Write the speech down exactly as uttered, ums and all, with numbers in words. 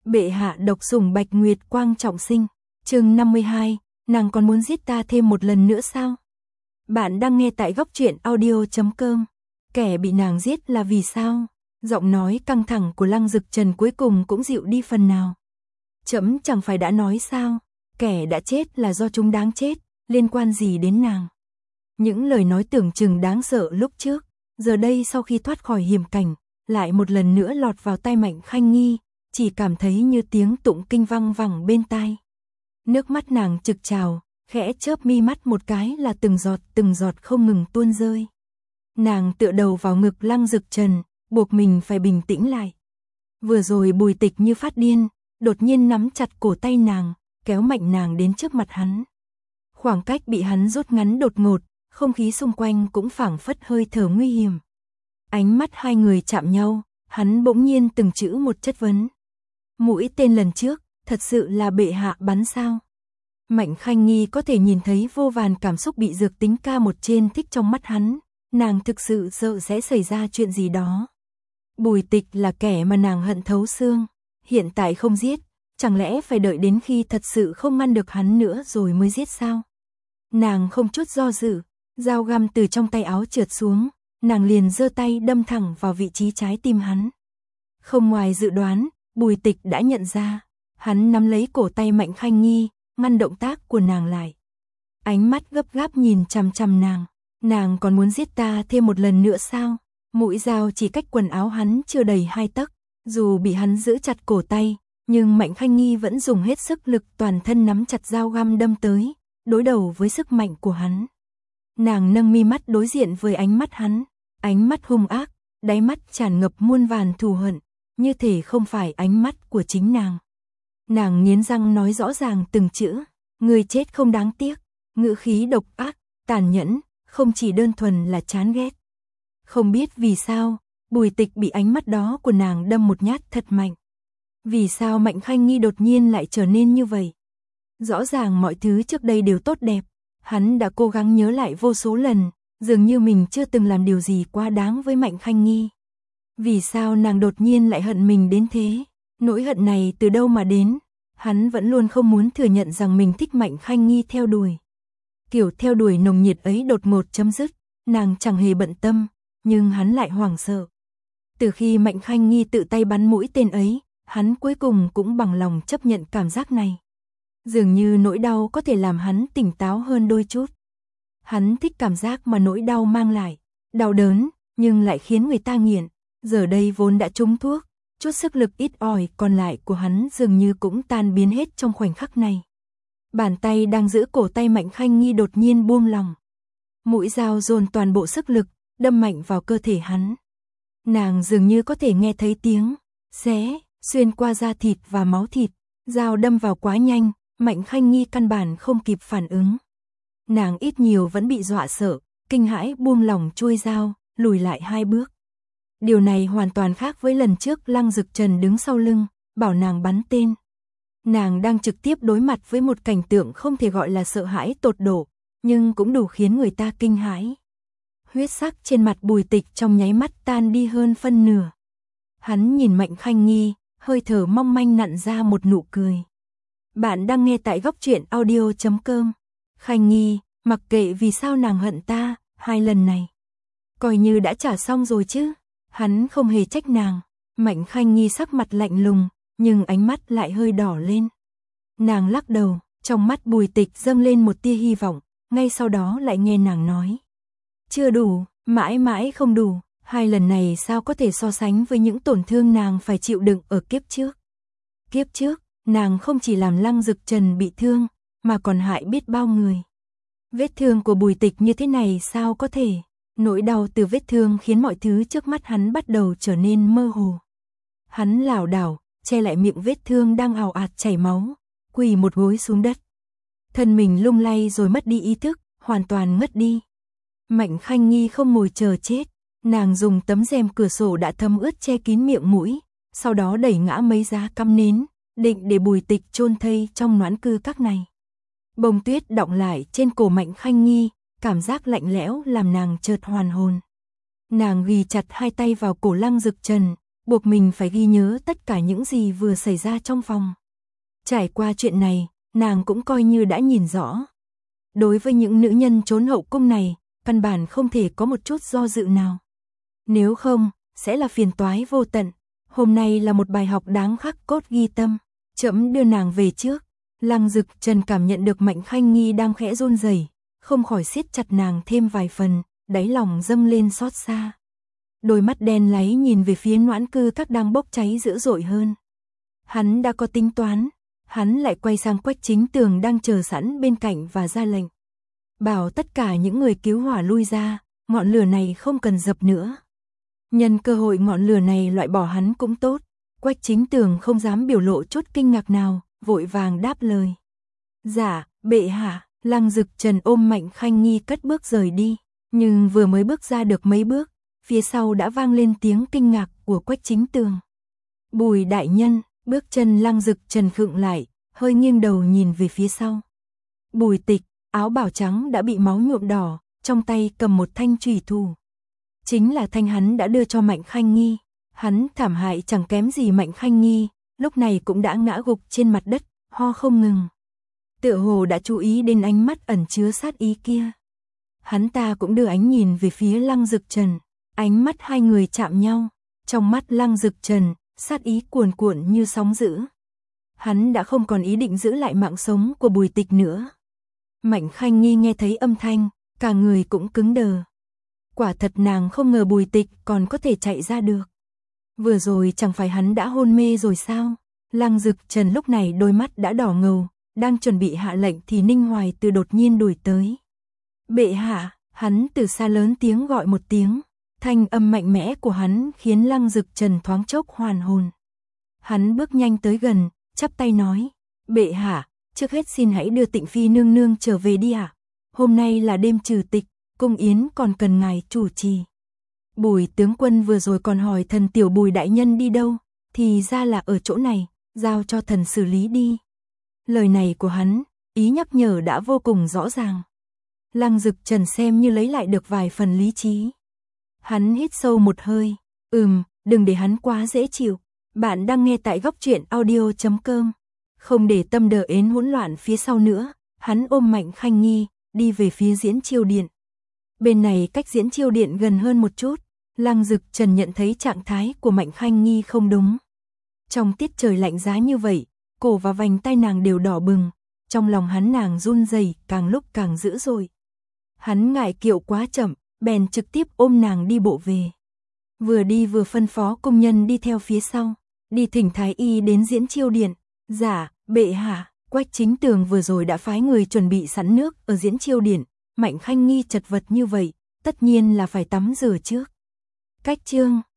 Bệ hạ độc sủng Bạch Nguyệt Quang trọng sinh. Chương năm mươi hai, nàng còn muốn giết ta thêm một lần nữa sao? Bạn đang nghe tại góc truyện audio chấm com. Kẻ bị nàng giết là vì sao? Giọng nói căng thẳng của Lăng Dực Trần cuối cùng cũng dịu đi phần nào. Trẫm chẳng phải đã nói sao? Kẻ đã chết là do chúng đáng chết, liên quan gì đến nàng? Những lời nói tưởng chừng đáng sợ lúc trước, giờ đây sau khi thoát khỏi hiểm cảnh, lại một lần nữa lọt vào tai Mạnh Khanh Nghi, chỉ cảm thấy như tiếng tụng kinh vang vẳng bên tai. Nước mắt nàng trực trào, khẽ chớp mi mắt một cái là từng giọt từng giọt không ngừng tuôn rơi. Nàng tựa đầu vào ngực Lăng Dực Trần, buộc mình phải bình tĩnh lại. Vừa rồi Bùi Tịch như phát điên, đột nhiên nắm chặt cổ tay nàng, kéo mạnh nàng đến trước mặt hắn. Khoảng cách bị hắn rút ngắn đột ngột, không khí xung quanh cũng phảng phất hơi thở nguy hiểm. Ánh mắt hai người chạm nhau, hắn bỗng nhiên từng chữ một chất vấn. Mũi tên lần trước, thật sự là bệ hạ bắn sao? Mạnh Khanh Nghi có thể nhìn thấy vô vàn cảm xúc bị dược tính ca một trên thích trong mắt hắn, nàng thực sự sợ sẽ xảy ra chuyện gì đó. Bùi Tịch là kẻ mà nàng hận thấu xương, hiện tại không giết, chẳng lẽ phải đợi đến khi thật sự không ngăn được hắn nữa rồi mới giết sao? Nàng không chút do dự, dao găm từ trong tay áo trượt xuống, nàng liền giơ tay đâm thẳng vào vị trí trái tim hắn. Không ngoài dự đoán, Bùi Tịch đã nhận ra, hắn nắm lấy cổ tay Mạnh Khanh Nghi, ngăn động tác của nàng lại. Ánh mắt gấp gáp nhìn chằm chằm nàng, nàng còn muốn giết ta thêm một lần nữa sao? Mũi dao chỉ cách quần áo hắn chưa đầy hai tấc, dù bị hắn giữ chặt cổ tay, nhưng Mạnh Khanh Nghi vẫn dùng hết sức lực toàn thân nắm chặt dao găm đâm tới, đối đầu với sức mạnh của hắn. Nàng nâng mi mắt đối diện với ánh mắt hắn, ánh mắt hung ác, đáy mắt tràn ngập muôn vàn thù hận, như thể không phải ánh mắt của chính nàng. Nàng nghiến răng nói rõ ràng từng chữ, người chết không đáng tiếc, ngữ khí độc ác, tàn nhẫn, không chỉ đơn thuần là chán ghét. Không biết vì sao, Bùi Tịch bị ánh mắt đó của nàng đâm một nhát thật mạnh. Vì sao Mạnh Khanh Nghi đột nhiên lại trở nên như vậy? Rõ ràng mọi thứ trước đây đều tốt đẹp, hắn đã cố gắng nhớ lại vô số lần, dường như mình chưa từng làm điều gì quá đáng với Mạnh Khanh Nghi. Vì sao nàng đột nhiên lại hận mình đến thế? Nỗi hận này từ đâu mà đến? Hắn vẫn luôn không muốn thừa nhận rằng mình thích Mạnh Khanh Nghi theo đuổi. Kiểu theo đuổi nồng nhiệt ấy đột ngột chấm dứt, nàng chẳng hề bận tâm, nhưng hắn lại hoảng sợ. Từ khi Mạnh Khanh Nghi tự tay bắn mũi tên ấy, hắn cuối cùng cũng bằng lòng chấp nhận cảm giác này. Dường như nỗi đau có thể làm hắn tỉnh táo hơn đôi chút. Hắn thích cảm giác mà nỗi đau mang lại, đau đớn, nhưng lại khiến người ta nghiện. Giờ đây vốn đã trúng thuốc, chút sức lực ít ỏi còn lại của hắn dường như cũng tan biến hết trong khoảnh khắc này. Bàn tay đang giữ cổ tay Mạnh Khanh Nghi đột nhiên buông lỏng. Mũi dao dồn toàn bộ sức lực, đâm mạnh vào cơ thể hắn. Nàng dường như có thể nghe thấy tiếng xé xuyên qua da thịt và máu thịt, dao đâm vào quá nhanh, Mạnh Khanh Nghi căn bản không kịp phản ứng. Nàng ít nhiều vẫn bị dọa sợ, kinh hãi buông lỏng chuôi dao, lùi lại hai bước. Điều này hoàn toàn khác với lần trước Lăng Dực Trần đứng sau lưng, bảo nàng bắn tên. Nàng đang trực tiếp đối mặt với một cảnh tượng không thể gọi là sợ hãi tột độ, nhưng cũng đủ khiến người ta kinh hãi. Huyết sắc trên mặt Bùi Tịch trong nháy mắt tan đi hơn phân nửa. Hắn nhìn Mạnh Khanh Nghi, hơi thở mong manh nặn ra một nụ cười. Bạn đang nghe tại góc truyện audio chấm com. Khanh Nghi, mặc kệ vì sao nàng hận ta, hai lần này coi như đã trả xong rồi chứ. Hắn không hề trách nàng. Mạnh Khanh Nghi sắc mặt lạnh lùng, nhưng ánh mắt lại hơi đỏ lên. Nàng lắc đầu, trong mắt Bùi Tịch dâng lên một tia hy vọng, ngay sau đó lại nghe nàng nói. Chưa đủ, mãi mãi không đủ, hai lần này sao có thể so sánh với những tổn thương nàng phải chịu đựng ở kiếp trước. Kiếp trước, nàng không chỉ làm Lăng Dực Trần bị thương, mà còn hại biết bao người. Vết thương của Bùi Tịch như thế này sao có thể? Nỗi đau từ vết thương khiến mọi thứ trước mắt hắn bắt đầu trở nên mơ hồ. Hắn lảo đảo, che lại miệng vết thương đang ào ạt chảy máu, quỳ một gối xuống đất. Thân mình lung lay rồi mất đi ý thức, hoàn toàn ngất đi. Mạnh Khanh Nghi không ngồi chờ chết, nàng dùng tấm rèm cửa sổ đã thấm ướt che kín miệng mũi, sau đó đẩy ngã mấy giá cắm nến, định để Bùi Tịch chôn thây trong noãn cư các này. Bông tuyết đọng lại trên cổ Mạnh Khanh Nghi, cảm giác lạnh lẽo làm nàng chợt hoàn hồn. Nàng ghì chặt hai tay vào cổ Lăng Dực Trần, buộc mình phải ghi nhớ tất cả những gì vừa xảy ra trong phòng. Trải qua chuyện này, nàng cũng coi như đã nhìn rõ. Đối với những nữ nhân trốn hậu cung này, căn bản không thể có một chút do dự nào. Nếu không, sẽ là phiền toái vô tận. Hôm nay là một bài học đáng khắc cốt ghi tâm. Trẫm đưa nàng về trước. Lăng Dực Trần cảm nhận được Mạnh Khanh Nhi đang khẽ run rẩy, không khỏi siết chặt nàng thêm vài phần, đáy lòng dâng lên xót xa. Đôi mắt đen láy nhìn về phía Noãn Cư Các đang bốc cháy dữ dội hơn. Hắn đã có tính toán, hắn lại quay sang Quách Chính Tường đang chờ sẵn bên cạnh và ra lệnh. Bảo tất cả những người cứu hỏa lui ra, ngọn lửa này không cần dập nữa. Nhân cơ hội ngọn lửa này loại bỏ hắn cũng tốt. Quách Chính Tường không dám biểu lộ chút kinh ngạc nào, vội vàng đáp lời. Dạ, bệ hạ. Lăng Dực Trần ôm Mạnh Khanh Nhi cất bước rời đi, nhưng vừa mới bước ra được mấy bước, phía sau đã vang lên tiếng kinh ngạc của Quách Chính Tường. Bùi đại nhân. Bước chân Lăng Dực Trần khựng lại, hơi nghiêng đầu nhìn về phía sau. Bùi Tịch, áo bào trắng đã bị máu nhuộm đỏ, trong tay cầm một thanh chùy thủ. Chính là thanh hắn đã đưa cho Mạnh Khanh Nhi. Hắn thảm hại chẳng kém gì Mạnh Khanh Nhi, lúc này cũng đã ngã gục trên mặt đất, ho không ngừng. Tựa hồ đã chú ý đến ánh mắt ẩn chứa sát ý kia. Hắn ta cũng đưa ánh nhìn về phía Lăng Dực Trần, ánh mắt hai người chạm nhau, trong mắt Lăng Dực Trần, sát ý cuồn cuộn như sóng dữ. Hắn đã không còn ý định giữ lại mạng sống của Bùi Tịch nữa. Mạnh Khanh Nhi nghe thấy âm thanh, cả người cũng cứng đờ. Quả thật nàng không ngờ Bùi Tịch còn có thể chạy ra được. Vừa rồi chẳng phải hắn đã hôn mê rồi sao? Lăng Dực Trần lúc này đôi mắt đã đỏ ngầu, đang chuẩn bị hạ lệnh thì Ninh Hoài Từ đột nhiên đuổi tới. Bệ hạ. Hắn từ xa lớn tiếng gọi một tiếng. Thanh âm mạnh mẽ của hắn khiến Lăng Dực Trần thoáng chốc hoàn hồn. Hắn bước nhanh tới gần, chắp tay nói, bệ hạ, trước hết xin hãy đưa Tịnh Phi nương nương trở về đi ạ. Hôm nay là đêm trừ tịch, cung yến còn cần ngài chủ trì. Bùi tướng quân vừa rồi còn hỏi thần tiểu Bùi đại nhân đi đâu, thì ra là ở chỗ này, giao cho thần xử lý đi. Lời này của hắn, ý nhắc nhở đã vô cùng rõ ràng. Lăng Dực Trần xem như lấy lại được vài phần lý trí. Hắn hít sâu một hơi, ừm, đừng để hắn quá dễ chịu. Bạn đang nghe tại góc truyện audio chấm com. Không để tâm đờ ến hỗn loạn phía sau nữa, hắn ôm Mạnh Khanh Nhi, đi về phía Diễn Chiêu Điện. Bên này cách Diễn Chiêu Điện gần hơn một chút, Lăng Dực Trần nhận thấy trạng thái của Mạnh Khanh Nhi không đúng. Trong tiết trời lạnh giá như vậy, cổ và vành tai nàng đều đỏ bừng, trong lòng hắn nàng run rẩy càng lúc càng dữ dội. Hắn ngại kiệu quá chậm, bèn trực tiếp ôm nàng đi bộ về. Vừa đi vừa phân phó công nhân đi theo phía sau, đi thỉnh thái y đến Diễn Chiêu Điện. Dạ, bệ hạ. Quách Chính Tường vừa rồi đã phái người chuẩn bị sẵn nước ở Diễn Chiêu Điện. Mạnh Khanh Nhi chật vật như vậy, tất nhiên là phải tắm rửa trước. Cách chương